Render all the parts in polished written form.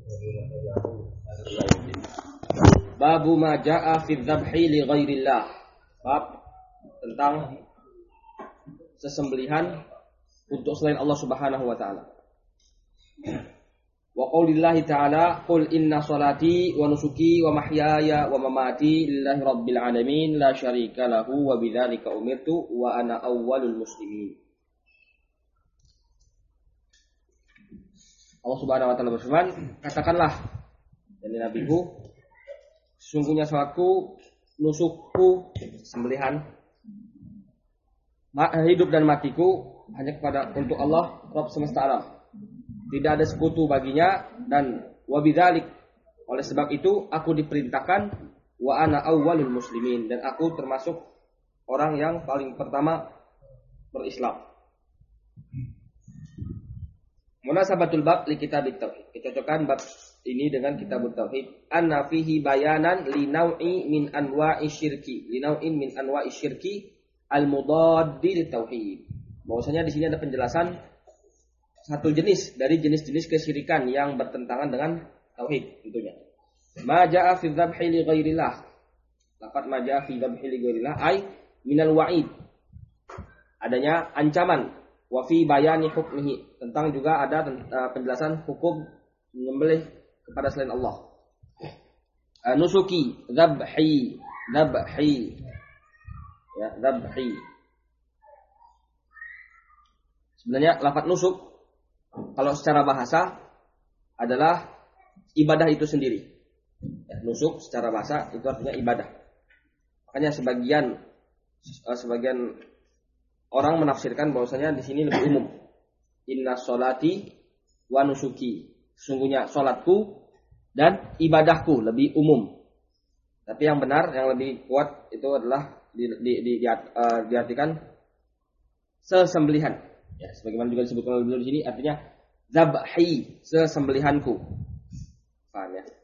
Babu ma jaa fi dzabhi li ghairillah. Bab tentang sesembelihan untuk selain Allah Subhanahu wa taala. Wa qaulillahi ta'ala qul inna salati wa nusuki wa mahyaya wa mamati lillahi rabbil alamin la syarika lahu wa bidzalika umirtu wa ana awwalul muslimin. Allah Subhanahu wa taala berfirman, katakanlah dari nabiku, sesungguhnya salatku, nusukku, sembelihan, hidup dan matiku hanya kepada untuk Allah Rabb semesta alam. Tidak ada sekutu baginya, dan wabidzalik, oleh sebab itu aku diperintahkan wa ana awwalul muslimin, dan aku termasuk orang yang paling pertama berislam. Munasabatul bab li kitabit tauhid. Dicocokkan bab ini dengan kitabut tauhid. Anna fihi bayanan li naw'i min anwa'i syirki, li naw'in min anwa'i syirki al-mudaddi li tauhid. Bahwasanya di sini ada penjelasan satu jenis dari jenis-jenis kesyirikan yang bertentangan dengan tauhid tentunya. Ma jaa fi dzabhi li ghairillah. Lafaz ma jaa fi dzabhi li ghairillah ay minal wa'id. Adanya ancaman, wa fi bayani hukmihi, tentang juga ada penjelasan hukum menyembelih kepada selain Allah. Nusuki, dzabhi, ya, dzabhi. Sebenarnya lafaz nusuk kalau secara bahasa adalah ibadah itu sendiri. Ya, nusuk secara bahasa itu artinya ibadah. Makanya sebagian orang menafsirkan bahwasanya di sini lebih umum. Inna sholati wa nusuki. Sesungguhnya salatku dan ibadahku lebih umum. Tapi yang benar, yang lebih kuat itu adalah diartikan sesembelihan. Ya, sebagaimana juga disebutkan oleh beliau di sini, artinya zabhi, sesembelihanku. Paham ya?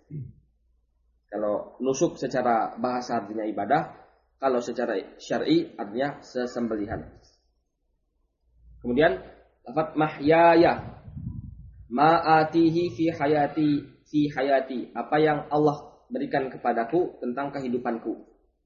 Kalau nusuk secara bahasa artinya ibadah, kalau secara syar'i artinya sesembelihan. Kemudian lafaz mahyaya, ma'atihi fi hayati, apa yang Allah berikan kepadaku tentang kehidupanku.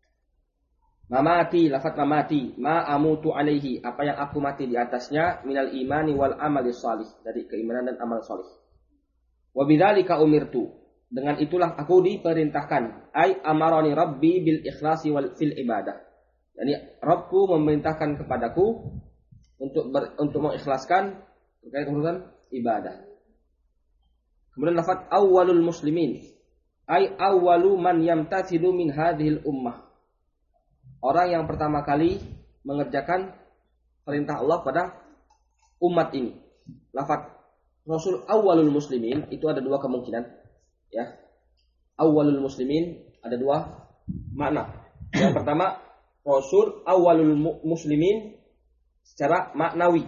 Mamati, lafaz mamati, ma amutu alaihi, apa yang aku mati di atasnya, minal imani wal amali salih, dari keimanan dan amal salih. Wa bidzalika umirtu, dengan itulah aku diperintahkan, ai amarani rabbi bil ikhlasi wal fil ibadah. Yani Rabbku memerintahkan kepadaku untuk mengikhlaskan terkait urusan ibadah. Kemudian lafaz awwalul muslimin, ai awwalu man yamtathilu min hadhil ummah, orang yang pertama kali mengerjakan perintah Allah pada umat ini. Lafaz Rasul awwalul muslimin itu ada dua kemungkinan, ya. Awwalul muslimin ada dua makna. Yang pertama, Rasul awwalul muslimin secara maknawi.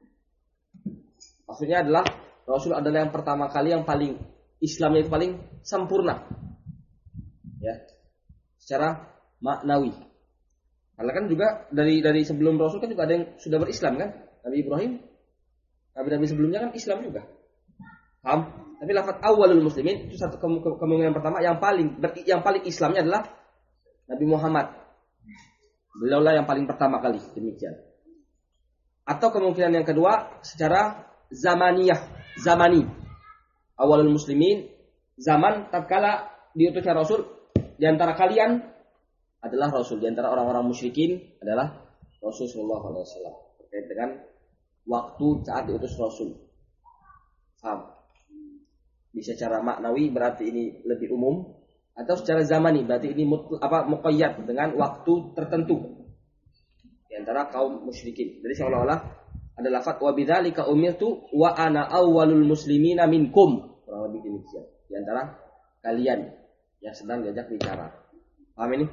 Maksudnya adalah Rasul adalah yang pertama kali yang paling Islamnya itu paling sempurna. Ya. Secara maknawi. Karena kan juga dari sebelum Rasul kan juga ada yang sudah berislam kan? Nabi Ibrahim, nabi-nabi sebelumnya kan Islam juga. Paham? Tapi lafaz awwalul muslimin itu satu kemungkinan pertama, yang paling Islamnya adalah Nabi Muhammad. Beliaulah yang paling pertama kali, demikian. Atau kemungkinan yang kedua secara zamani. Awwalul muslimin, zaman tatkala diutusnya Rasul, di antara kalian adalah Rasul, di antara orang-orang musyrikin adalah Rasul sallallahu alaihi wasallam, terkait dengan waktu saat diutus Rasul. Paham? Bisa secara maknawi berarti ini lebih umum, atau secara zamani berarti ini muqayyad dengan waktu tertentu di antara kaum musyrikin. Jadi seolah-olah ada lafaz wa bidzalika umirtu wa ana awwalul muslimina minkum, kurang lebih demikian, di antara kalian yang sedang diajak bicara. Paham ini?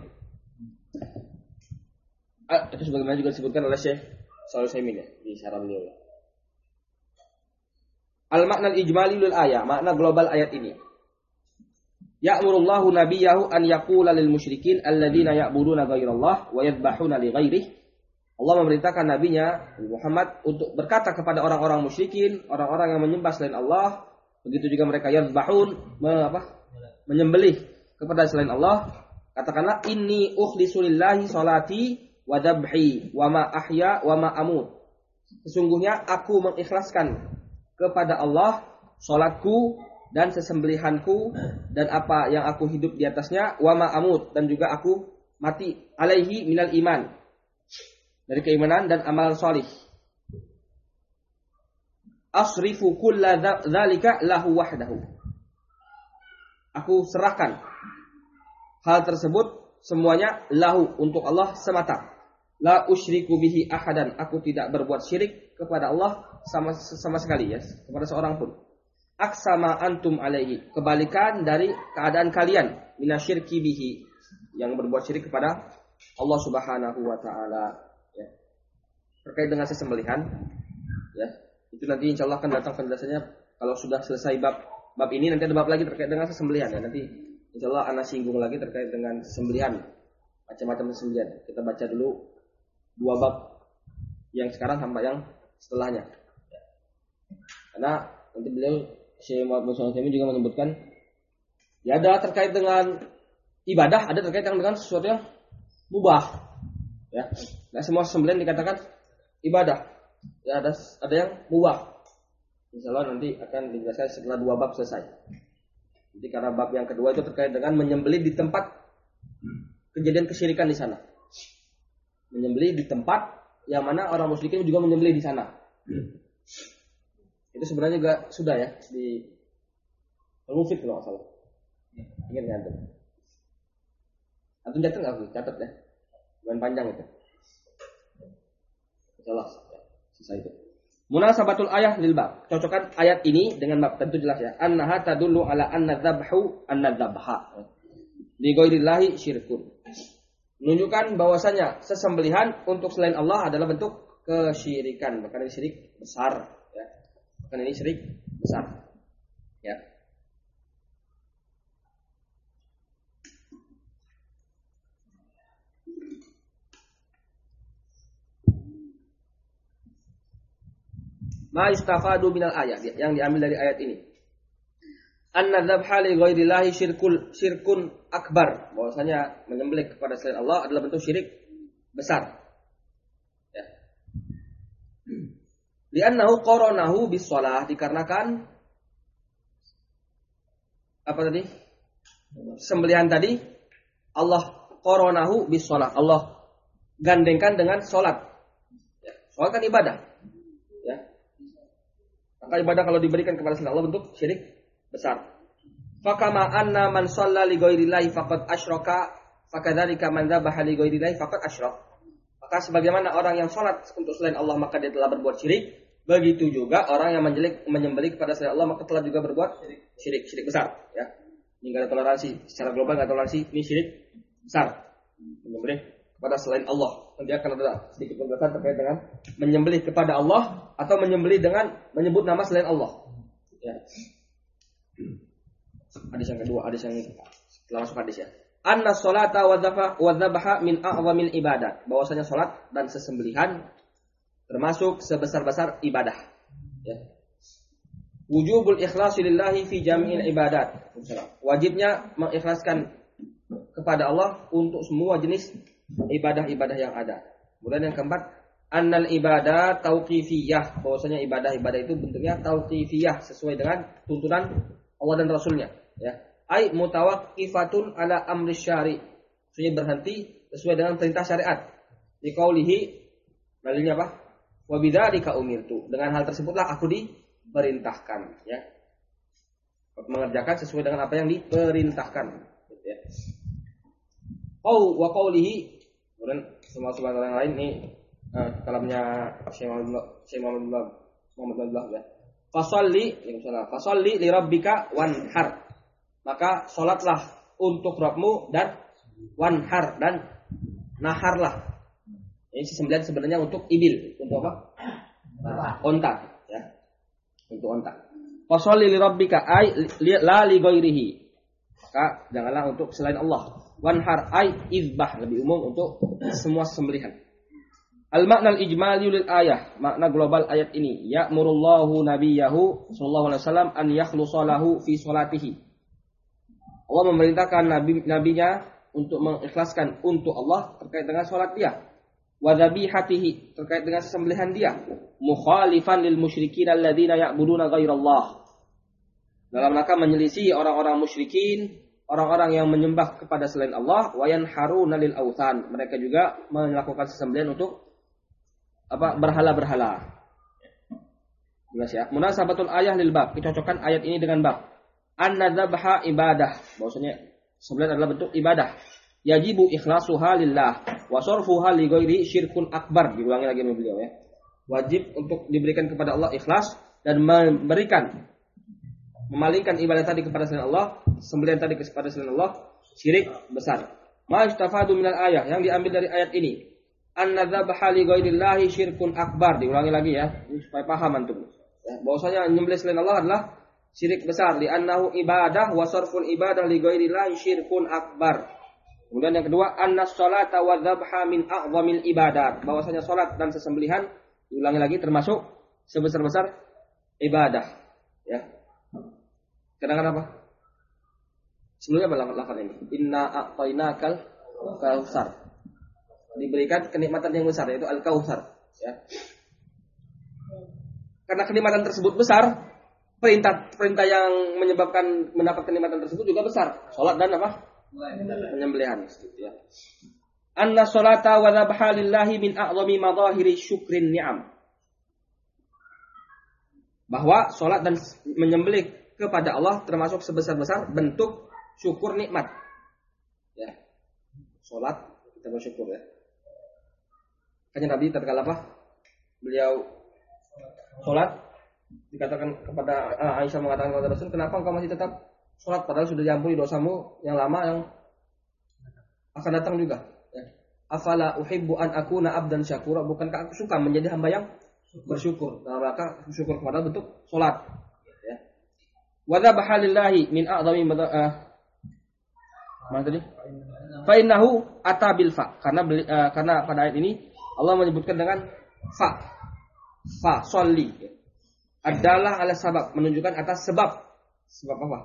Itu sebagaimana juga disebutkan oleh Syekh Shalih Al-Utsaimin ya, di syarah beliau. Al-makna al-ijmali lil ayat, makna global ayat ini. Ya'murullahu nabiyahu an yaqula lil musyrikin alladzina ya'buduna ghairallah wa yadhbahuna li ghairihi. Allah memerintahkan nabinya Muhammad untuk berkata kepada orang-orang musyrikin, orang-orang yang menyembah selain Allah Begitu juga mereka yadhbahun, menyembelih kepada selain Allah. Katakanlah inni ukhlisu lillahi salati wa dabhi wa ma ahya wa ma amut. Sesungguhnya aku mengikhlaskan kepada Allah salatku dan sesembelihanku dan apa yang aku hidup di atasnya, wa ma amut, dan juga aku mati alaihi minal iman, dari keimanan dan amal salih. Asrifu kulla dzalika lahu wahdahu. Aku serahkan hal tersebut semuanya lahu, untuk Allah semata. La usyriku bihi ahadan. Aku tidak berbuat syirik kepada Allah sama sekali, ya, kepada seorang pun. Aksama antum alaihi, kebalikan dari keadaan kalian, minasyirki bihi, yang berbuat syirik kepada Allah Subhanahu wa taala, ya. Terkait dengan sesembelihan, ya, itu nanti insyaallah akan datang penjelasannya kalau sudah selesai bab ini. Nanti ada bab lagi terkait dengan sesembelihan, ya. Nanti insyaallah ana singgung lagi terkait dengan sesembelihan, macam-macam sesembelihan. Kita baca dulu 2 bab yang sekarang sampai yang setelahnya, ya. Karena nanti beliau Syekh Muhammad bin juga menyebutkan, ya, ada terkait dengan ibadah, ada terkait dengan sesuatu yang mubah, ya. Nah, semua sembelihan dikatakan ibadah, ya, ada yang mubah. Insyaallah nanti akan dijelaskan setelah 2 bab selesai. Jadi karena bab yang kedua itu terkait dengan menyembelih di tempat kejadian kesyirikan di sana, menyembelih di tempat yang mana orang musyrikin juga menyembelih di sana. Itu sebenarnya juga sudah, ya, di Al-Mufid kalau nggak salah. Ingat nggak antum? Antum catat nggak? Catat, ya. Bukan panjang itu. Salah, ya. Sisa itu. Munasabatul ayah lil bab. Cocokkan ayat ini dengan bab, tentu jelas, ya. Annaha tadullu ala anna dzabha li ghairillahi syirkun. Menunjukkan bahwasanya sesembelihan untuk selain Allah adalah bentuk kesyirikan, bahkan ini syirik besar, ya. Bahkan ini syirik besar, ya. Ma istafadu minal ayat, yang diambil dari ayat ini. Anna dzabha li ghairillahi syirkun akbar, bahwasanya menyembelih kepada selain Allah adalah bentuk syirik besar, ya. Li'annahu qaranahu bis shalah, dikarenakan apa tadi? Sembelihan tadi Allah qaranahu bis shalah, Allah gandengkan dengan salat, ya. Salat kan ibadah, ya. Maka ibadah kalau diberikan kepada selain Allah bentuk syirik besar. Fakama anna man shalla li ghairillahi faqad asyraka, fakadzalika man dzabaha li ghairillahi faqad asyrak. Maka sebagaimana orang yang salat untuk selain Allah maka dia telah berbuat syirik, begitu juga orang yang menyembelih kepada selain Allah maka telah juga berbuat syirik besar, ya. Ini enggak ada toleransi, secara global enggak toleransi, ini syirik besar. Menyembelih kepada selain Allah. Nanti akan ada sedikit penjelasan terkait dengan menyembelih kepada Allah atau menyembelih dengan menyebut nama selain Allah, ya. Hadis yang kedua, hadis yang setelah masuk hadis, ya. Anna sholata wa dzabaha min a'zamil ibadat, bahwasanya salat dan sesembelihan termasuk sebesar-besar ibadah, ya. Wujubul ikhlasi lillahi fi jami'il ibadat, wajibnya mengikhlaskan kepada Allah untuk semua jenis ibadah-ibadah yang ada. Kemudian yang keempat, annal ibadah tauqifiyah, bahwasanya ibadah-ibadah itu bentuknya tauqifiyah, sesuai dengan tuntunan Allah dan Rasulnya, ya. Ai mutawaqqifatun ala amri syari', maksudnya berhenti sesuai dengan perintah syariat. Di qaulihi, dalilnya apa? Wa bidzalika umirtu, dengan hal tersebutlah aku diperintahkan, ya. Mengerjakan sesuai dengan apa yang diperintahkan, ya. Wa qaulihi, kemudian semua yang lain ini kalamnya Syekh Muhammad ya. Fasalli li rabbika wanhar, maka salatlah untuk Rabbmu dan wanhar, dan naharlah. Ini sembelihan sebenarnya untuk ibil, untuk apa? Onta, ya. Untuk onta. Fasalli li rabbika ay la li ghairihi, maka janganlah untuk selain Allah. Wanhar ay izbah, lebih umum untuk semua sembelihan. Al-makna al-ijmali lil ayah, makna global ayat ini, ya'murullahu nabiyahu sallallahu alaihi wasallam an yakhlusa lahu fi salatihi. Allah memerintahkan nabinya untuk mengikhlaskan untuk Allah terkait dengan salat dia. Wa dzabihatihi, terkait dengan sembelihan dia, mukhalifan lil musyrikin alladzina ya'buduna ghairallah. Dalam rangka menyelisih orang-orang musyrikin, orang-orang yang menyembah kepada selain Allah, wa yanharuna lil authan. Mereka juga melakukan sesembelihan untuk berhala-berhala. Jelas ya. Munasabatul ayah lil bab, dicocokkan ayat ini dengan bab. An-nadzabha ibadah, bahwasanya sembelihan adalah bentuk ibadah. Yajibu ikhlasuha lillah wa sarfuha li ghairi syirkun akbar. Diulangi lagi sama beliau ya. Wajib untuk diberikan kepada Allah ikhlas dan memalingkan ibadah tadi kepada selain Allah, sembelihan tadi kepada selain Allah, syirik besar. Ma istafadu minal ayah, yang diambil dari ayat ini, an-nadzabha li ghairillahi syirkun akbar. Diulangi lagi ya, supaya paham antum. Ya, bahwasanya menyembelih selain Allah adalah syirik besar, li annahu ibadah wa sarful ibadah li ghairillahi syirkun akbar. Kemudian yang kedua, annas salata wa dzabha min a'zamil ibadat. Bahwasanya salat dan sesembelihan, diulangi lagi, termasuk sebesar-besar ibadah. Ya. Kadang-kadang apa? Sebelumnya apa lafaz ini? Inna a'tainakal kautsar. Diberikan kenikmatan yang besar, yaitu al-kautsar. Ya. Karena kenikmatan tersebut besar, perintah yang menyebabkan mendapat kenikmatan tersebut juga besar. Salat dan apa? Penyembelihan. Ya. Anna salata wa dzabha lillahi min a'zami madahiri syukrin ni'am. Bahwa salat dan menyembelih kepada Allah termasuk sebesar-besar bentuk syukur nikmat. Ya. Salat kita bersyukur ya. Kan Nabi tatkala apa? Beliau salat dikatakan kepada Aisyah, mengatakan kepada Rasul, "Kenapa engkau masih tetap salat padahal sudah diampuni dosamu yang lama yang akan datang juga?" Ya. Afala uhibbu an akuna abdan syakura, bukankah aku suka menjadi hamba yang bersyukur? Dalam rangka syukur kepada bentuk salat. Wa dzabha lillahi min a'zami mana tadi? Fa innahu ata bil fa. Karena pada ayat ini Allah menyebutkan dengan fa. Fa sholli. Adalah ala sabab, menunjukkan atas sebab. Sebab apa?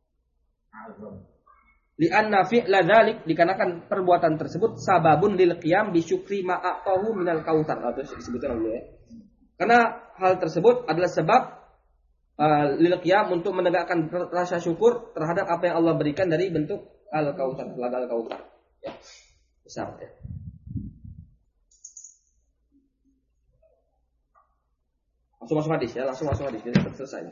Li'anna fi'la dzalik, dikarenakan perbuatan tersebut sababun lil qiyam bi syukri ma a'tahu minal kautsar. Atau disebutkan dulu ya. Karena hal tersebut adalah sebab lil qiyam, untuk menegakkan rasa syukur terhadap apa yang Allah berikan dari bentuk al-kautsar, telaga al-kautsar. Ya. Besar ya. Langsung masuk hadis ya, jadi selesai.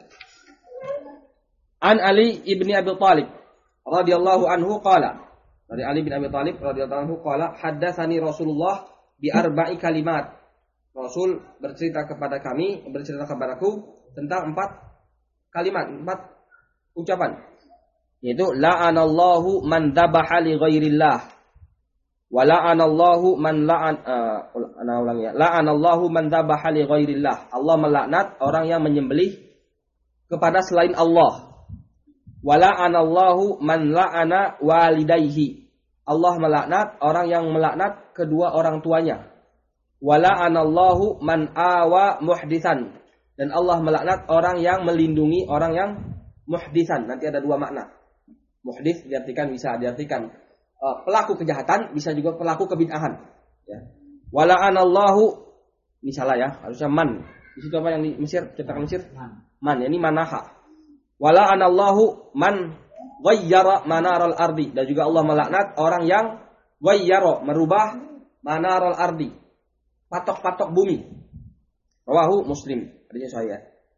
An Ali ibni Abi Thalib radhiyallahu anhu qala, dari Ali bin Abi Thalib radhiyallahu anhu qala, haddatsani Rasulullah bi arba'i kalimat. Rasul bercerita kepadaku tentang 4 kalimat, 4 ucapan, yaitu la'anallahu man dzabaha li ghairillah wa la'anallahu man la'anallahu man dzabaha li ghairillah. Allah melaknat orang yang menyembelih kepada selain Allah. Wa la'anallahu man la'ana walidayhi. Allah melaknat orang yang melaknat kedua orang tuanya. Wa la'anallahu man awa muhditsan. Dan Allah melaknat orang yang melindungi orang yang muhdisan. Nanti ada 2 makna. Muhdis bisa diartikan pelaku kejahatan, bisa juga pelaku kebid'ahan. Ya. Wala'anallahu, ini salah ya, harusnya man. Di situ apa yang di Mesir, cetakan Mesir? Man, ini manaha. Wala'anallahu man ghayyara manaral ardi. Dan juga Allah melaknat orang yang ghayyara, merubah manaral ardi, patok-patok bumi. Rawahu Muslim. Hadisnya sahih.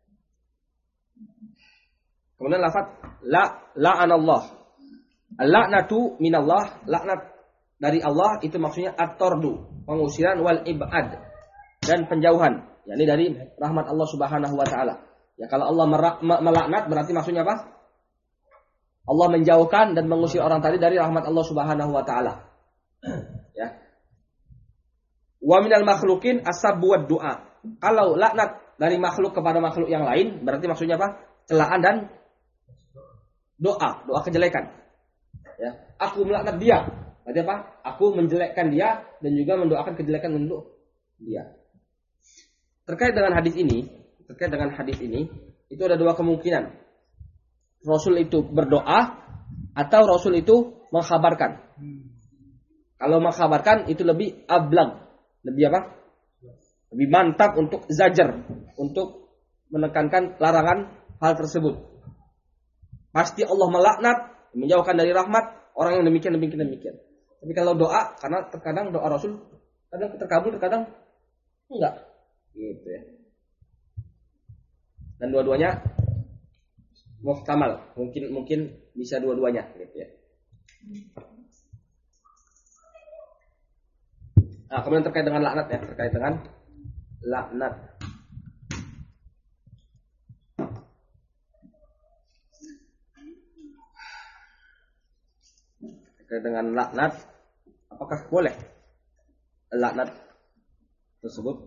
Kemudian lafaz la'anallah. Al-la'natu minallah, laknat dari Allah itu maksudnya at-tardu, pengusiran, wal ibad, dan penjauhan, yakni dari rahmat Allah Subhanahu wa taala. Ya, kalau Allah melaknat berarti maksudnya apa? Allah menjauhkan dan mengusir orang tadi dari rahmat Allah Subhanahu wa taala. Ya. Wa minal makhluqin as-sabbu wad du'a. Kalau laknat dari makhluk kepada makhluk yang lain, berarti maksudnya apa? Celaan dan doa kejelekan. Ya, aku melaknat dia. Berarti apa? Aku menjelekkan dia dan juga mendoakan kejelekan untuk dia. Terkait dengan hadis ini, itu ada dua kemungkinan. Rasul itu berdoa atau Rasul itu mengkhabarkan. Kalau mengkhabarkan itu lebih ablang, lebih apa? Lebih mantap untuk zajar, untuk menekankan larangan hal tersebut. Pasti Allah melaknat, menjauhkan dari rahmat orang yang demikian. Tapi kalau doa, karena terkadang doa Rasul kadang terkabul, terkadang enggak, gitu ya. Dan dua-duanya muhtamal, mungkin bisa dua-duanya, gitu ya. Nah, kemudian terkait dengan laknat ya, terkait dengan laknat. Terkait dengan laknat, apakah boleh laknat tersebut?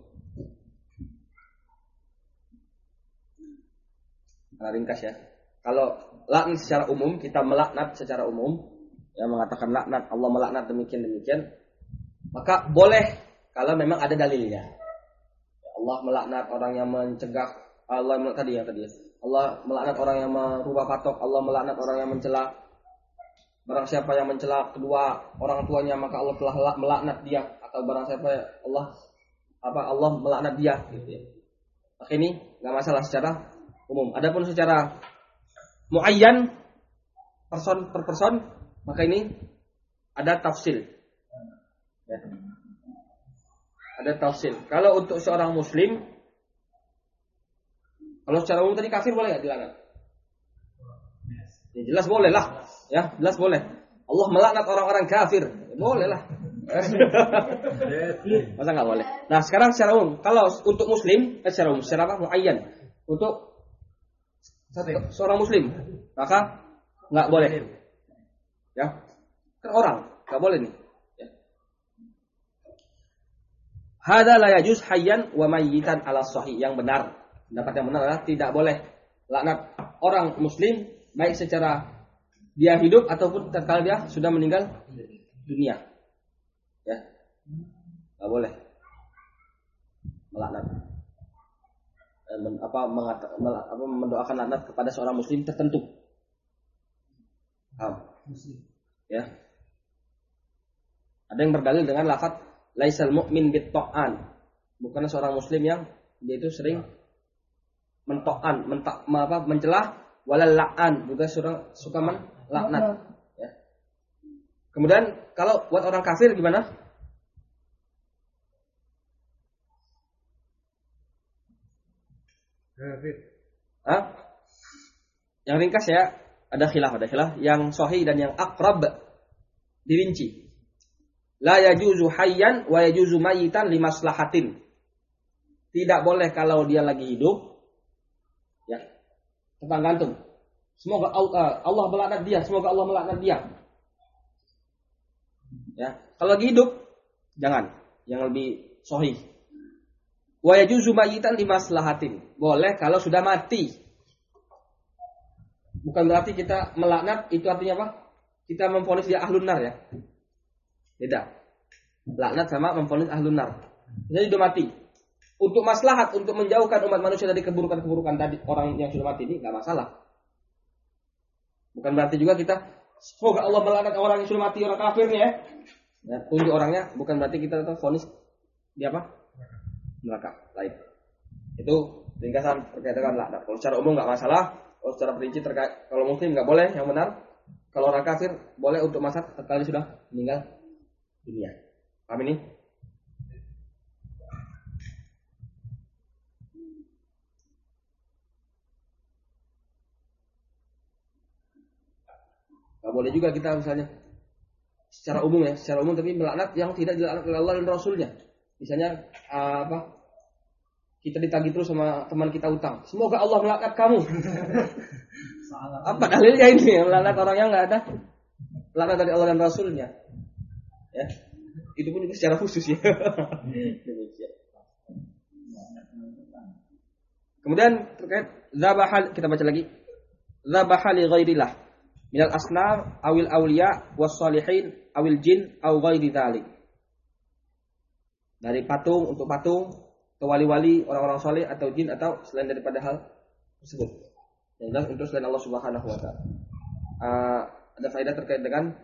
Ringkas ya. Kalau laknat secara umum, kita melaknat secara umum, yang mengatakan laknat, Allah melaknat demikian, maka boleh kalau memang ada dalilnya. Allah melaknat orang yang mencegah, Allah melaknat orang yang merubah patok, Allah melaknat orang yang mencela. Barang siapa yang mencela kedua orang tuanya, maka Allah telah melaknat dia. Atau barang siapa Allah melaknat dia, gitu ya. Maka ini nggak masalah secara umum. Adapun secara muayyan, person per person, maka ini ada tafsil. Ya. Ada tafsil. Kalau untuk seorang muslim, kalau secara umum tadi kafir boleh nggak dilaknat? Ya, jelas boleh lah. Ya, jelas boleh. Allah melaknat orang-orang kafir. Ya, boleh lah. Masa nggak boleh? Nah, sekarang secara umum, kalau untuk muslim, secara umum, secara apa? Muayyan. Untuk seorang muslim, maka nggak boleh. Ya, kan orang nggak boleh nih. Ya. Hada la yajuz hayyan wa mayyitan ala sahih. Yang benar, pendapat yang benar adalah tidak boleh laknat orang muslim baik secara dia hidup ataupun tatkala dia sudah meninggal dunia. Ya, nggak boleh melaknat. Mendoakan laknat kepada seorang muslim tertentu. Ya. Ada yang berdalil dengan lafaz laisal mu'min bit-ta'an. Bukan seorang muslim yang dia itu sering mencela, walal la'an, juga suka melaknat. Ya. Kemudian kalau buat orang kafir gimana? Yang ringkas ya, ada khilaf. Yang sahih dan yang aqrab dirinci. La yajuzu hayyan wa yajuzu mayitan limaslahatin. Tidak boleh kalau dia lagi hidup. Ya. Tentang gantung. Semoga Allah melaknat dia, semoga Allah melaknat dia. Ya, kalau lagi hidup jangan, yang lebih sahih. Wa yajuzu mayitan limaslahatin. Boleh kalau sudah mati. Bukan berarti kita melaknat itu artinya apa? Kita memvonis dia ahlun nar ya. Beda. Laknat sama memvonis ahlun nar. Jadi sudah mati. Untuk maslahat, untuk menjauhkan umat manusia dari keburukan-keburukan tadi orang yang sudah mati ini enggak masalah. Bukan berarti juga kita semoga Allah melaknat orang yang sudah mati, orang kafir nih ya. Ya, tunjuk orangnya, bukan berarti kita tetap vonis dia apa? Neraka. Lain. Itu ringkasan terkait dengan laknat. Kalau secara umum enggak masalah. Kalau secara perinci terkait, kalau muslim nggak boleh, yang benar. Kalau orang kafir boleh untuk masa tatkala sudah meninggal dunia. Paham ini? Nggak boleh juga kita misalnya secara umum tapi melaknat yang tidak dilaknat oleh Allah dan Rasulnya. Misalnya kita ditagih terus sama teman kita utang. Semoga Allah melaknat kamu. Apa dalilnya ini? Melaknat orang yang nggak ada laknat dari Allah dan Rasulnya. Ya, itu pun secara khusus ya. Kemudian terkait zabahal, kita baca lagi. Zabahal li ghairillah minal asnam awil awliya was salihin awil jin aw ghairi dzalik. dari patung untuk patung, atau wali-wali, orang-orang soleh atau jin atau selain daripada hal tersebut. Yang jelas untuk selain Allah Subhanahu wa taala. Ada faedah terkait dengan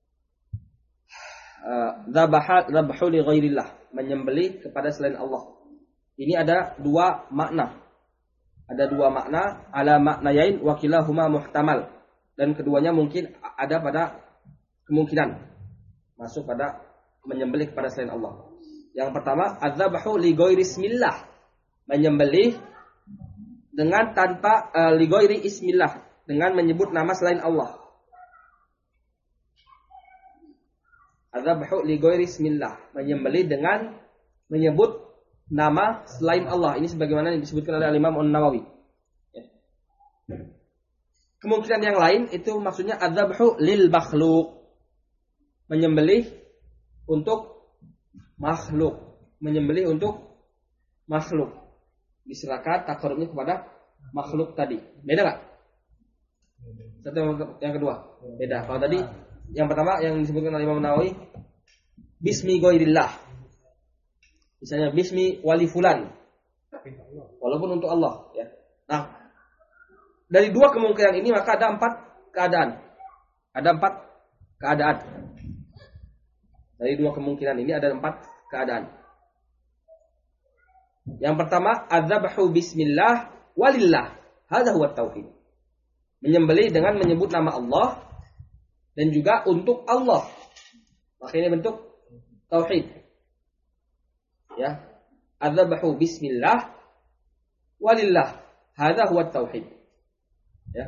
dzabhu li ghairillah, menyembelih kepada selain Allah. Ini ada dua makna. Ada dua makna, ala maknayain wa kilahuma muhtamal. Dan keduanya mungkin ada pada kemungkinan masuk pada menyembelih kepada selain Allah. Yang pertama, adzabhu li ghairi ismillah, menyembelih dengan tanpa li ghairi ismillah, dengan menyebut nama selain Allah. Adzabhu li ghairi ismillah, menyembelih dengan menyebut nama selain Allah. Ini sebagaimana yang disebutkan oleh Imam An-Nawawi. Kemungkinan yang lain itu maksudnya adzabhu lil makhluq, menyembelih untuk makhluk, menyembelih untuk makhluk, diserahkan takarubnya kepada makhluk tadi. Beda nggak? Satu yang kedua beda. Kalau tadi yang pertama yang disebutkan oleh Imam Nawawi, bismi ghairillah, misalnya bismi wali fulan, walaupun untuk Allah, ya. Nah, dari dua kemungkinan ini maka ada empat keadaan. Ada empat keadaan. Dari dua kemungkinan ini ada empat keadaan. Yang pertama, adzabhu bismillah walillah. Hadza huwa tauhid. Menyembelih dengan menyebut nama Allah dan juga untuk Allah. Maka ini bentuk tauhid. Ya. Adzabhu bismillah walillah. Hadza huwa tauhid. Ya.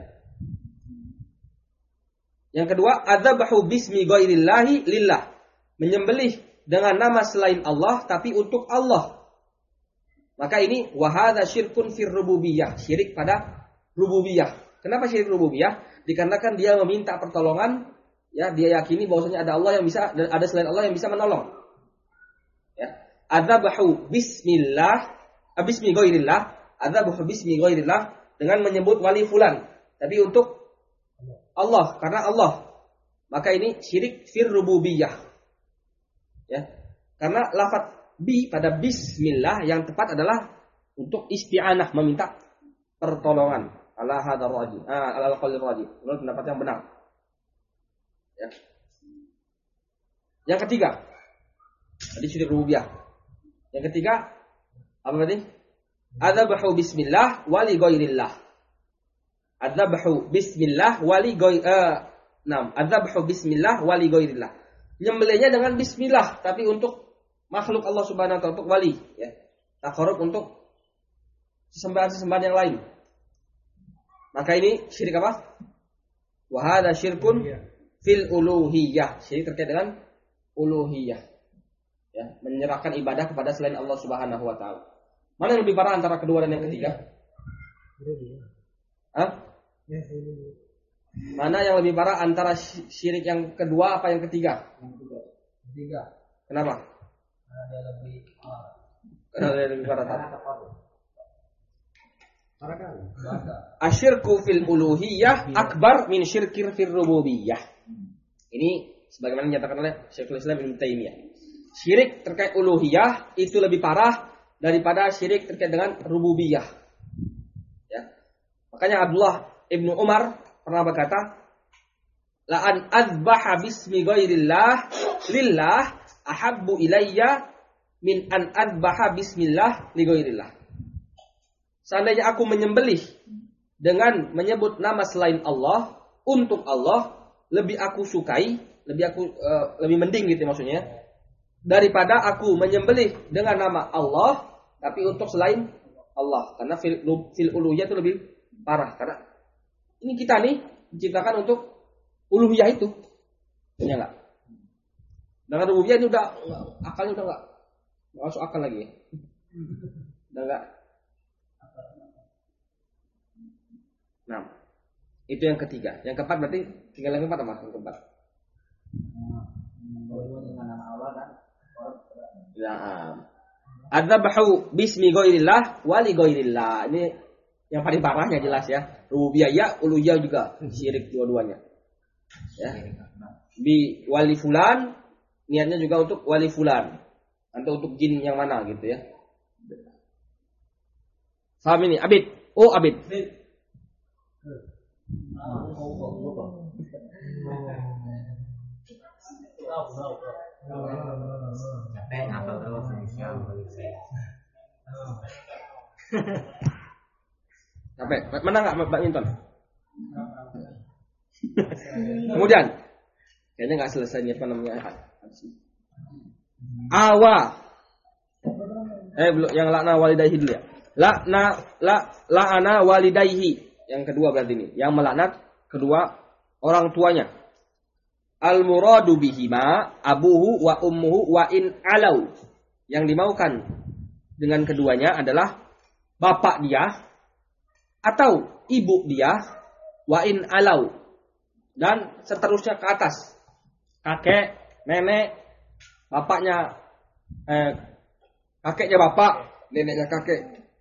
Yang kedua, adzabhu bismi ghairillahi lillah. Menyembelih dengan nama selain Allah tapi untuk Allah. Maka ini wahada syirkun fir rububiyah, syirik pada rububiyah. Kenapa syirik rububiyah? Dikarenakan dia meminta pertolongan, ya, dia yakini bahwasanya ada Allah yang bisa dan ada selain Allah yang bisa menolong. Ya. Adzabhu bismillah, bismi ghairillah, adzabhu bismi ghairillah, dengan menyebut wali fulan tapi untuk Allah, karena Allah. Maka ini syirik fir rububiyah. Ya, karena lafaz bi pada bismillah yang tepat adalah untuk isti'anah, meminta pertolongan. Ala hadzal rajih, ala qaul rajih, menurut pendapat yang benar. Ya. Yang ketiga, tadi syirik rububiyah. Yang ketiga apa tadi? Adzabhu bismillah wali ghairillah. Adzabhu bismillah wali adzabhu bismillah wali ghairillah. Menyembelihnya dengan bismillah tapi untuk makhluk Allah Subhanahu wa taala, untuk wali, ya. Takarrub untuk sesembahan-sesembahan yang lain. Maka ini syirik apa? Wa hadza syirkun fil uluhiyah. Syirik terkait dengan uluhiyah. Ya, menyerahkan ibadah kepada selain Allah Subhanahu wa taala. Mana yang lebih parah antara kedua dan yang ketiga? Hah? Mana yang lebih parah antara syirik yang kedua apa yang ketiga? Yang ketiga. Kenapa? Karena dia lebih parah. Asyirku fil uluhiyah akbar min syirkir fil rububiyah. Ini sebagaimana dinyatakan oleh Syekhul Islam Ibnu Taimiyah. Syirik terkait uluhiyah itu lebih parah daripada syirik terkait dengan rububiyah. Ya. Makanya Abdullah Ibnu Umar pernah berkata, la an azbaha bismi ghairillah lillah ahabbu ilayya min an azbaha bismillah li ghairillah. Seandainya aku menyembelih dengan menyebut nama selain Allah untuk Allah, lebih aku sukai, lebih mending gitu maksudnya, daripada aku menyembelih dengan nama Allah tapi untuk selain Allah. Karena fil uluhiyah itu lebih parah. Karena ini kita nih diciptakan untuk uluhiyah itu. Ya enggak? Dengan rububiyah ini udah akalnya udah enggak masuk akal lagi. Udah enggak. Nah, itu yang ketiga. Yang keempat berarti tinggal yang keempat apa? Yang keempat. Ya. Adzabhu bismi ghairillah wa li ghairillah. Ini yang paling parahnya jelas ya. Rububiyah ya, uluhiyah juga syirik dua-duanya. Ya. Bi wali fulan, niatnya juga untuk wali fulan. Atau untuk jin yang mana gitu ya. Paham ini? Abid. Oh, Abid. Capek. Menang nggak badminton? Kemudian, kayaknya nggak selesai nih apa namanya. Awa. Belum yang lakna walidayhi dulu ya. La'ana walidayhi. Yang kedua berarti ini, yang melaknat kedua orang tuanya. Al-muradu bihima abuhu wa ummuhu wa in alau. Yang dimaukan dengan keduanya adalah bapak dia atau ibu dia, wa in alau, dan seterusnya ke atas. Kakek, nenek, bapaknya kakeknya bapak, neneknya kakek.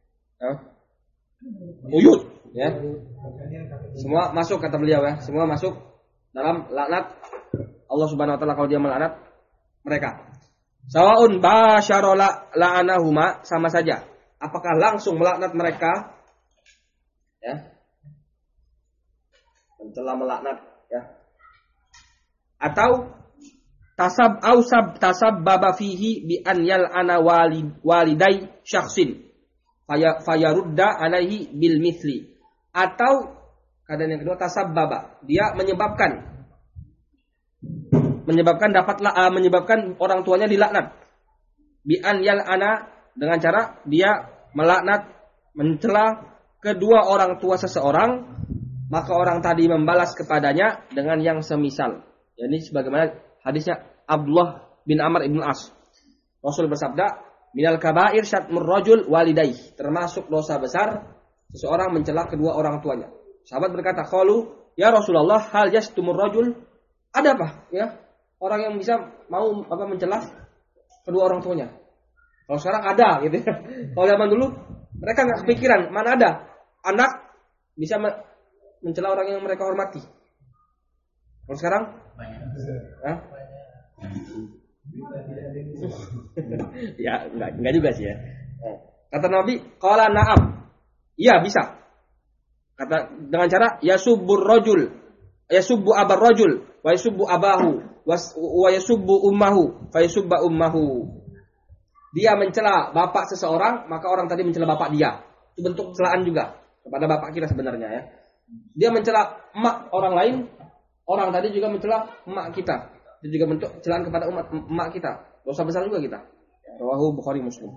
Buyut ya. Semua masuk kata beliau ya, semua masuk dalam laknat Allah Subhanahu wa taala kalau dia melaknat mereka. Sawaun basyara la'anahuma, sama saja. Apakah langsung melaknat mereka? Ya. Mencela melaknat ya. Atau tasabbaba fihi bi an yal'ana walidai syakhsin fayarudda alaihi bil mithli. Atau keadaan yang kedua, tasabbaba, dia menyebabkan menyebabkan orang tuanya dilaknat. Bi an yal'ana, dengan cara dia melaknat, mencela kedua orang tua seseorang, maka orang tadi membalas kepadanya dengan yang semisal. Ini sebagaimana hadisnya Abdullah bin Amr ibn As. Rasul bersabda, minal kabair syatmur rajul walidayh, termasuk dosa besar seseorang mencela kedua orang tuanya. Sahabat berkata, qalu ya Rasulullah, hal yastumur rajul, ada apa ya orang yang bisa mau mencela kedua orang tuanya? Kalau sekarang ada gitu ya. Kalau zaman dulu mereka nggak kepikiran, mana ada anak bisa mencela orang yang mereka hormati. Kalau sekarang ya enggak juga sih ya. Kata Nabi, qala na'am. Iya, bisa. Kata dengan cara yasubbur rajul, yasubbu abar rajul, wa yasubbu abahu, wa yasubbu ummahu, fa yasubba ummahu. Dia mencela bapak seseorang, maka orang tadi mencela bapak dia. Itu bentuk celaan juga kepada bapak kita sebenarnya ya. Dia mencela emak orang lain, orang tadi juga mencela emak kita. Itu juga bentuk celaan kepada emak kita. Dosa besar juga kita. Rawahu Bukhari Muslim.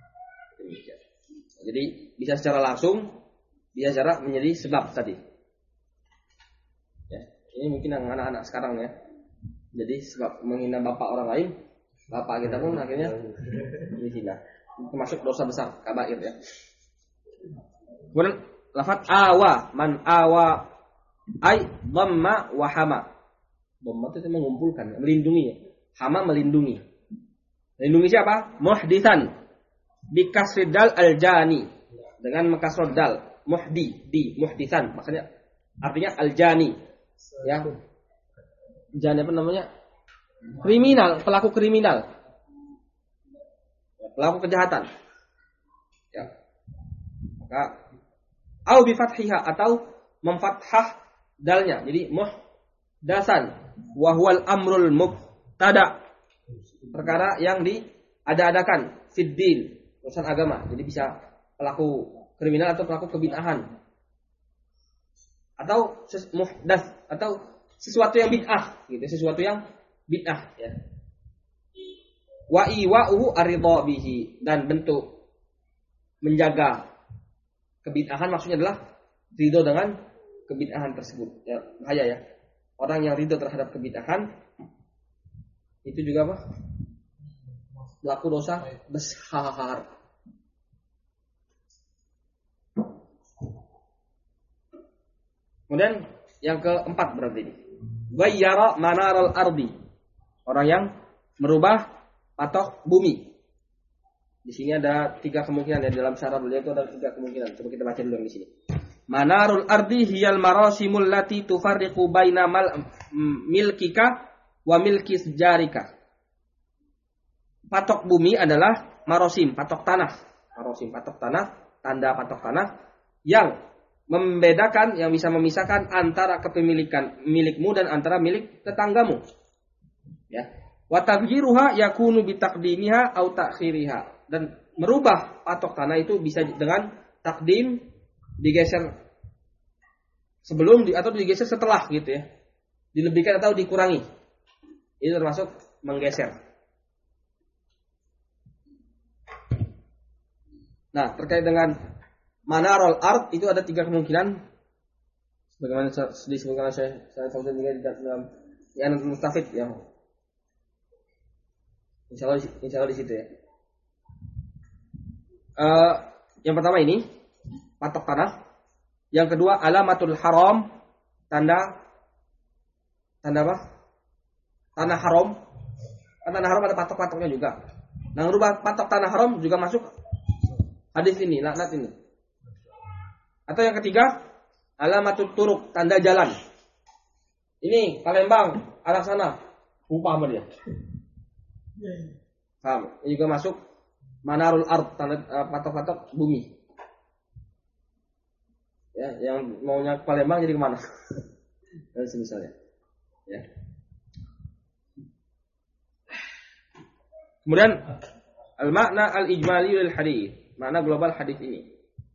Jadi bisa secara langsung, bisa secara menjadi sebab tadi. Ya, ini mungkin yang anak-anak sekarang ya. Jadi sebab menghina bapak orang lain, bapak kita pun akhirnya dihina. Termasuk dosa besar, kabair ya. Kemudian lafaz awa, man awa ai dhamma wa hama. Dhamma itu mengumpulkan, melindungi. Hama melindungi. Melindungi siapa? Muhditsan bi kasridal aljani, dengan mengkasrad dal, muhditsan, makanya artinya aljani ya. Jani apa namanya? Kriminal, pelaku kriminal. Pelaku kejahatan. Ya. Maka au bi fathiha, atau memfathah dalnya. Jadi muhdasan wa huwal amrul mubtada, perkara yang diada-adakan fiddin, urusan agama. Jadi bisa pelaku kriminal atau pelaku kebid'ahan. Atau muhdas, atau sesuatu yang bid'ah gitu, sesuatu yang bid'ah ya. Wa iwa'uhu aridha bihi, dan bentuk menjaga kebid'ahan maksudnya adalah ridho dengan kebid'ahan tersebut. Ya, bahaya ya. Orang yang ridho terhadap kebid'ahan itu juga apa? Pelaku dosa besar. Kemudian yang keempat berarti ini, ghayyara manaral ardi, orang yang merubah patok bumi. Di sini ada 3 kemungkinan ya, dalam syarah beliau itu ada 3 kemungkinan. Coba kita baca dulu yang di sini. Manarul ardi hiyal marasimul lati tufarriqu baina milkika wa milki jarika. patok bumi adalah marosim, patok tanah. Marosim, patok tanah, tanda patok tanah yang membedakan, yang bisa memisahkan antara kepemilikan milikmu dan antara milik tetanggamu. Ya. Wa taghyiruha yakunu bi taqdimiha au ta'khiriha. Dan merubah patok tanah itu bisa dengan takdim, digeser sebelum atau digeser setelah gitu ya. Dilebihkan atau dikurangi. Itu termasuk menggeser. Nah, terkait dengan manarul ard itu ada 3 kemungkinan. Sebagaimana disebutkan oleh Syekh Fauzan juga di dalam I'anatul Mustafid ya. Insya Allah di situ ya. Yang pertama ini patok tanah. Yang kedua alamatul haram, tanda apa? Tanah haram. Tanah haram ada patok-patoknya juga. Nah, merubah patok tanah haram juga masuk hadis ini, laknat ini. Atau yang ketiga alamatul turuk, tanda jalan. Ini Palembang, arah sana. Lupa sama dia. Paham? Ini juga masuk manarul ard, tanda patok-patok bumi. Ya, yang maunya Palembang jadi kemana? Dan semisalnya. Ya. Kemudian al-makna al-ijmali lil hadis, makna global hadis ini.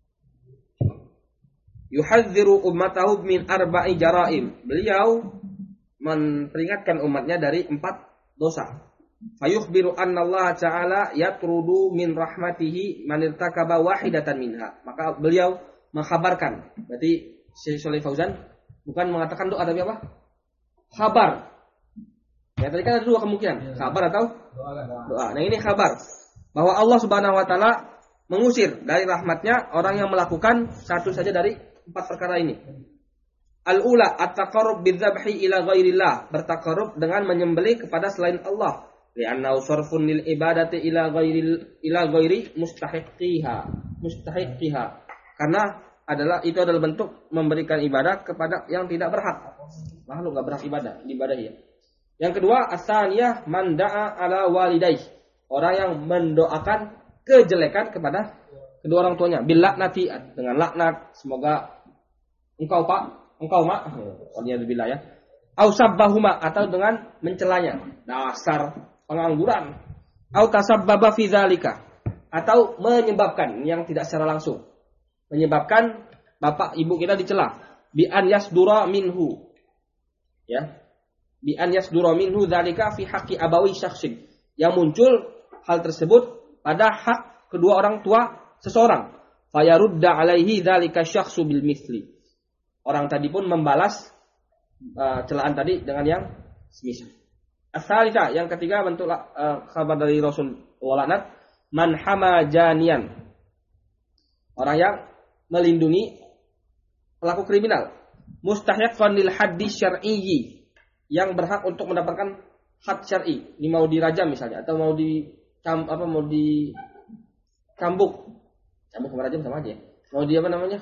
Yuhadziru ummatahu min arba'i jaraim. Beliau memperingatkan umatnya dari 4 dosa. Fayukhbiru anna Allah Ta'ala yatrudu min rahmatihi man irtakaba wahidatan minha. Maka beliau mengkhabarkan. Berarti Syekh Shalih Fauzan bukan mengatakan doa tapi apa? Khabar. Ya tadi kan ada 2 kemungkinan. Khabar atau doa. Nah ini khabar bahwa Allah Subhanahu wa taala mengusir dari rahmatnya orang yang melakukan satu saja dari 4 perkara ini. Al-ula at-taqarrub bidzabhi ila ghairillah, bertaqarrub dengan menyembelih kepada selain Allah. Li'annahu sarfun lil ibadati ila ghairi mustahiqiha. Karena itu adalah bentuk memberikan ibadah kepada yang tidak berhak. Makhluk enggak berhak ibadah ya. Yang kedua, as-saniyah man da'a ala walidayh. Orang yang mendoakan kejelekan kepada kedua orang tuanya, bil laknati, dengan laknat, semoga engkau mak, waliyadzubillah ya. Au sabbahuma, atau dengan mencelanya, dasar pengangguran. Au tasabbaba fi dzalika, atau menyebabkan yang tidak secara langsung. Menyebabkan bapak ibu kita dicela, bi an yasdura minhu. Ya. Bi an yasdura minhu dzalika fi haqqi abawi syakhsin. Yang muncul hal tersebut pada hak kedua orang tua seseorang. Fayarudda alaihi dzalika syakhsu bil mithli. Orang tadi pun membalas celaan tadi dengan yang semisal. As-salisa, yang ketiga bentuk kabar dari Rasul walanat man hama janian. Orang yang melindungi pelaku kriminal. Mustahiqqan lil haddi syar'iyyi, yang berhak untuk mendapatkan had syar'i. Ini mau dirajam misalnya atau mau dicambuk. Cambuk sama rajam sama aja ya. Mau dia apa namanya?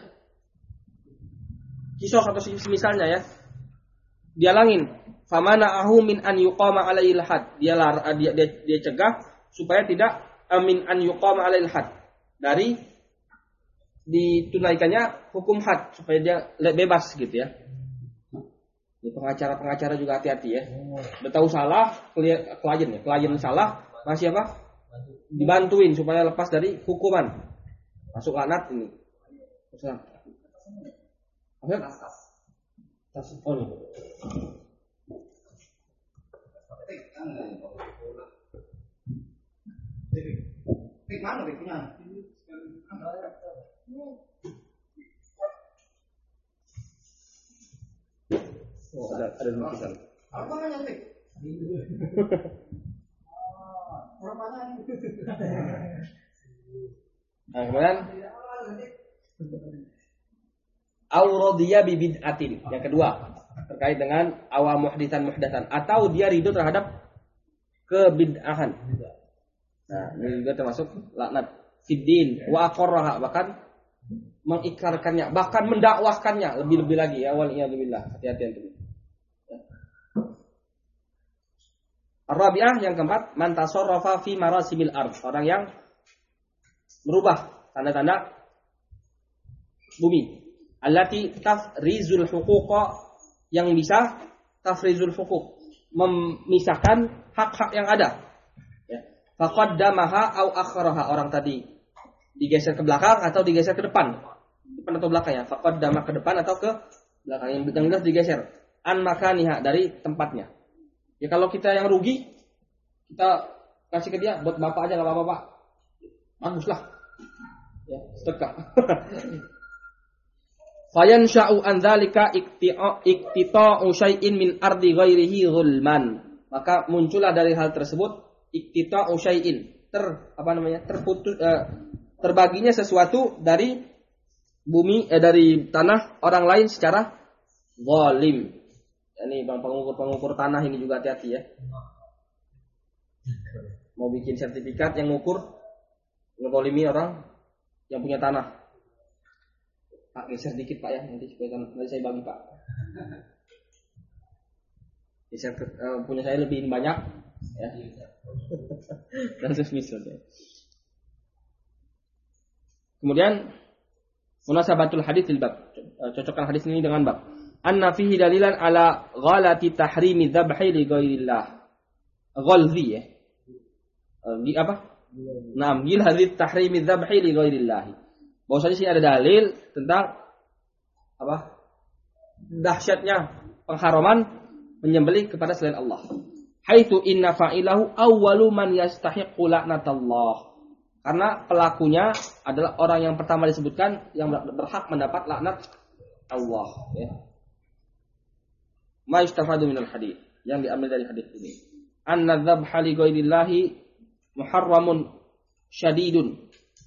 Kisos atau misalnya ya. Dialangin. Famana'ahu min an yuqama alaihil had. Dia cegah supaya tidak min an yuqama alaihil had. Dari ditunaikannya hukum had supaya dia bebas gitu ya. Ini pengacara juga hati-hati ya. Udah tahu salah, klien salah, masih apa? Dibantuin supaya lepas dari hukuman. Masuk laknat ini. Oh nih. Oh, ada lukisan. Apa namanya? Nah, kemudian auradiyya bi bid'atin. Yang kedua, terkait dengan awam muhditsan atau dia ridho terhadap kebid'ahan. Nah, ini juga termasuk laknat fiddin wa aqarraha, bahkan mengikrarkannya, bahkan mendakwahkannya lebih-lebih lagi ya, waliyadzubillah. Hati-hati antum. Ar-rabi'ah yang keempat, man tasarrafa fi marasibil ard, orang yang merubah tanda-tanda bumi. Allati tafrizul huquqa, yang bisa tafrizul huquq, memisahkan hak-hak yang ada. Ya. Faqaddamaha au akharaha, orang tadi digeser ke belakang atau digeser ke depan. Depan atau belakang ya. Faqaddama ke depan atau ke belakang, yang jelas digeser. An makaniha, dari tempatnya. Ya kalau kita yang rugi, kita kasih ke dia, buat bapak aja, enggak apa-apa, Pak. Baguslah. Ya, sedekah. Fayansha'u an dzalika iqtita'u syai'in min ardi ghairihi zulman. Maka muncullah dari hal tersebut iqtita'u syai'in, terputus, terbaginya sesuatu dari bumi, dari tanah orang lain secara zalim. Ini bang pengukur tanah ini juga hati-hati ya. Mau bikin sertifikat yang ngukur, ngezalimi orang yang punya tanah. Pak, geser dikit Pak ya, nanti supaya nanti saya bagi Pak. Geser punya saya lebih banyak ya. Dan semisal. Kemudian munasabatul hadits fil bab. Cocokkan hadis ini dengan bab. Anna fihi dalilan ala ghalati tahrimi dzabhi li ghairillah. Ghalzi ya. Di apa? Naam, gil hadits tahrimi dzabhi li ghairillah. Bahwasanya sini ada dalil tentang apa? Dahsyatnya pengharaman menyembelih kepada selain Allah. Haitsu inna fa'ilahu awwalu man yastahiqqu laknatallah. Karena pelakunya adalah orang yang pertama disebutkan yang berhak mendapat laknat Allah ya. Ma yustafadu minal hadits, yang diambil dari hadis ini. Anna dzabha li ghairillahi muharramun syadidun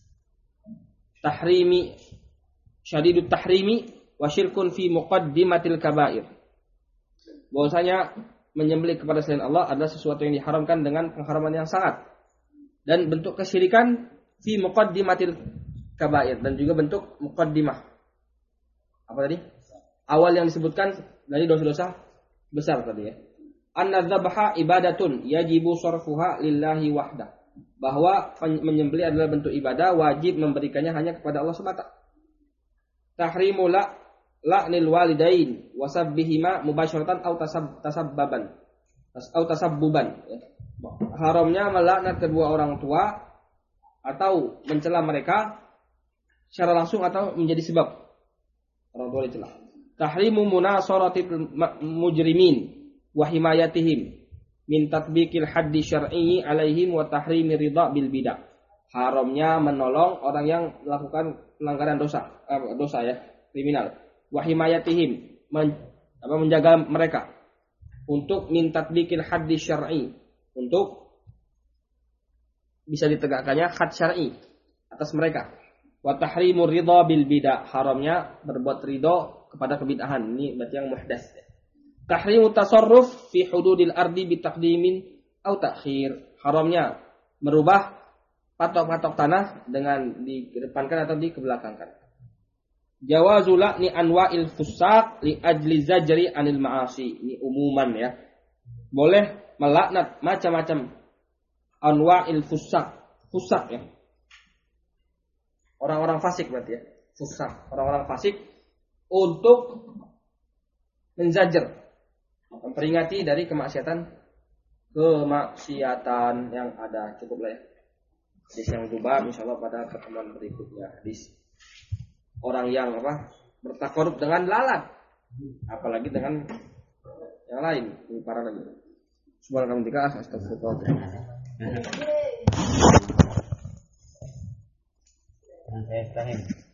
tahrimi, syadidut tahrimi wa syirkun fi muqaddimatil kabair. Bahwasanya menyembelih kepada selain Allah adalah sesuatu yang diharamkan dengan pengharaman yang sangat, dan bentuk kesyirikan fi muqaddimatil kabair, dan juga bentuk muqaddimah. Apa tadi? Awal yang disebutkan dari dosa-dosa besar tadi ya. An-dzabha ibadatun yajibu sarfuha lillahi wahda. Bahwa menyembelih adalah bentuk ibadah, wajib memberikannya hanya kepada Allah semata. Tahrimu la'nil walidain wasabbihima mubasyaratan au tasabbaban. Au tasabbuban ya. Haramnya melaknat kedua orang tua atau mencela mereka secara langsung atau menjadi sebab orang tua dicela. Tahrimu munasaratil mujrimin wa himayatihim min tatbiqil haddi syar'i alaihim wa tahrimi ridha bil bidah. Haramnya menolong orang yang melakukan pelanggaran dosa ya, kriminal. Wa himayatihim, menjaga mereka untuk min tatbiqil haddi syar'i, untuk bisa ditegakkannya had syar'i atas mereka. Wa tahrimu ridha bil bidah, haramnya berbuat ridha kepada kebid'ahan. Ini berarti yang muhdas. Tahrimu tasarruf fi hududil ardi bitaqdimin au ta'khir. Haramnya merubah patok-patok tanah dengan dikedepankan atau dikebelakangkan. Jawazu la'ni anwa'il fusaq li ajli zajri anil ma'asi. Ini umuman ya. Boleh melaknat macam-macam anwa'il fusaq. Fusaq ya. Orang-orang fasik berarti ya. Fusaq, orang-orang fasik, untuk menzajar, memperingati dari kemaksiatan yang ada. Cukuplah ya. Hadis yang kedua insyaallah pada pertemuan berikutnya. Hadis orang yang bertakarub dengan lalat, apalagi dengan yang lain, ini parah lagi. Subhanallah, astagfirullah. Saya